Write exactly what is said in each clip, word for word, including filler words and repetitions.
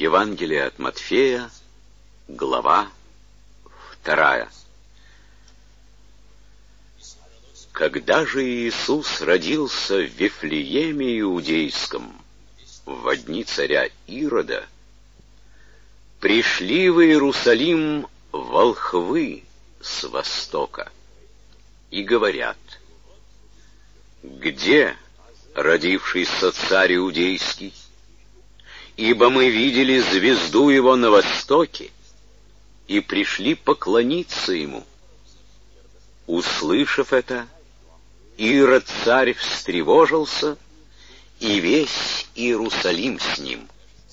Евангелие от Матфея, глава вторая. Когда же Иисус родился в Вифлееме Иудейском, во дни царя Ирода, пришли в Иерусалим волхвы с востока и говорят: где родившийся царь Иудейский? Ибо мы видели звезду его на востоке и пришли поклониться ему. Услышав это, Ирод царь встревожился, и весь Иерусалим с ним.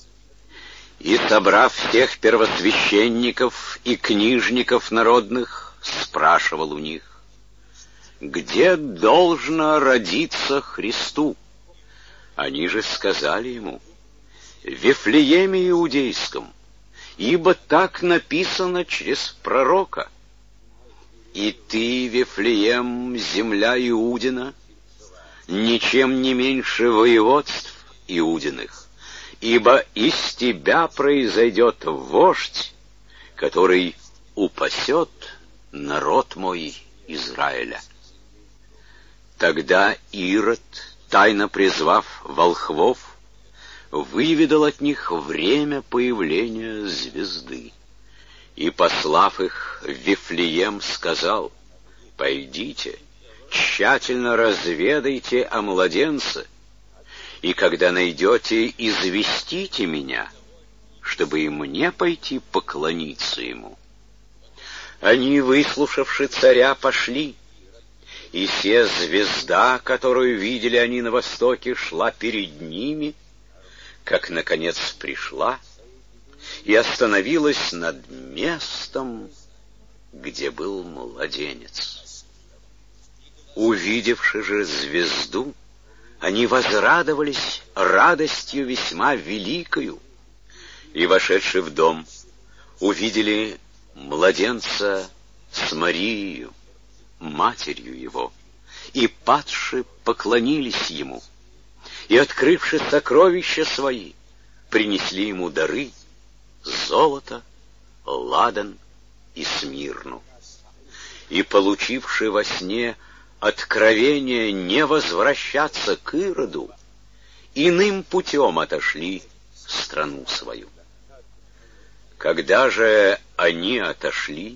И, собрав всех первосвященников и книжников народных, спрашивал у них: где должно родиться Христу? Они же сказали ему: в Вифлееме Иудейском, ибо так написано через пророка: и ты, Вифлеем, земля Иудина, ничем не меньше воеводств Иудиных, ибо из тебя произойдет вождь, который упасет народ мой Израиля. Тогда Ирод, тайно призвав волхвов, выведал от них время появления звезды, и, послав их в Вифлеем, сказал: пойдите, тщательно разведайте о младенце, и когда найдете, известите меня, чтобы и мне пойти поклониться ему. Они, выслушавши царя, пошли, и се звезда, которую видели они на востоке, шла перед ними, как, наконец, пришла и остановилась над местом, где был младенец. Увидевши же звезду, они возрадовались радостью весьма великою, и, вошедши в дом, увидели младенца с Марией, матерью его, и, падши, поклонились ему, и, открывши сокровища свои, принесли ему дары: золото, ладан и смирну. И, получивши во сне откровение не возвращаться к Ироду, иным путем отошли в страну свою. Когда же они отошли,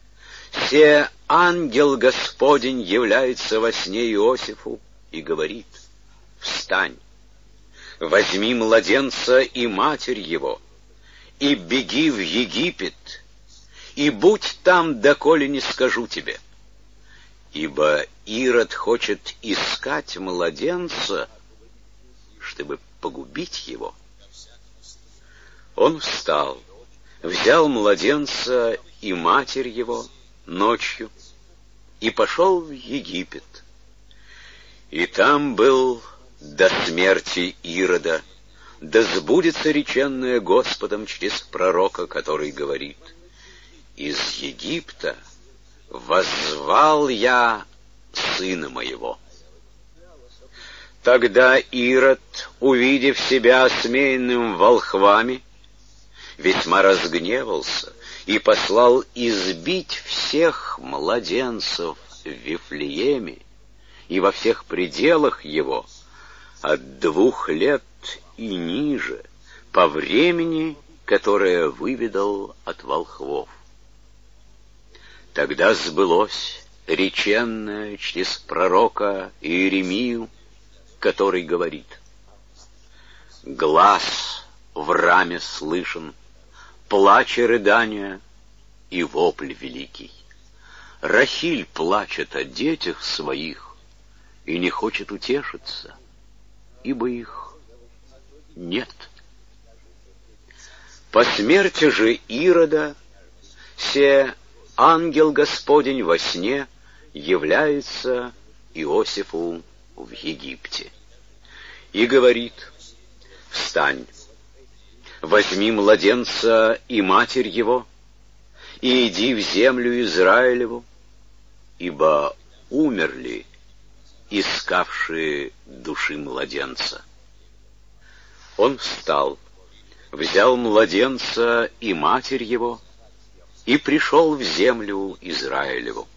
се ангел Господень является во сне Иосифу и говорит: встань, возьми младенца и матерь его, и беги в Египет, и будь там, доколе не скажу тебе. Ибо Ирод хочет искать младенца, чтобы погубить его. Он встал, взял младенца и матерь его ночью и пошел в Египет. И там был до смерти Ирода, да сбудется реченное Господом через пророка, который говорит: из Египта воззвал я сына моего. Тогда Ирод, увидев себя осмеянным волхвами, весьма разгневался и послал избить всех младенцев в Вифлееме и во всех пределах его от двух лет и ниже, по времени, которое выведал от волхвов. Тогда сбылось реченное через пророка Иеремию, который говорит: глас в раме слышен, плач и рыдания и вопль великий. Рахиль плачет о детях своих и не хочет утешиться, ибо их нет. По смерти же Ирода се ангел Господень во сне является Иосифу в Египте и говорит: встань, возьми младенца и матерь его, и иди в землю Израилеву, ибо умерли искавшие души младенца. Он встал, взял младенца и матерь его, и пришел в землю Израилеву.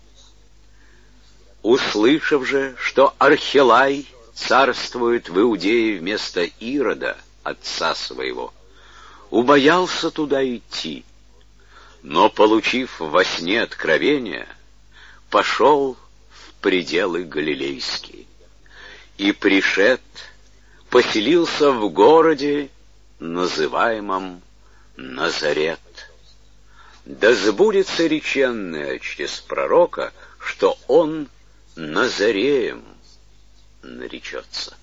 Услышав же, что Архилай царствует в Иудее вместо Ирода, отца своего, убоялся туда идти, но, получив во сне откровение, пошел в пределы галилейские и, пришед, поселился в городе, называемом Назарет. Да сбудется реченное через пророка, что он Назареем наречется.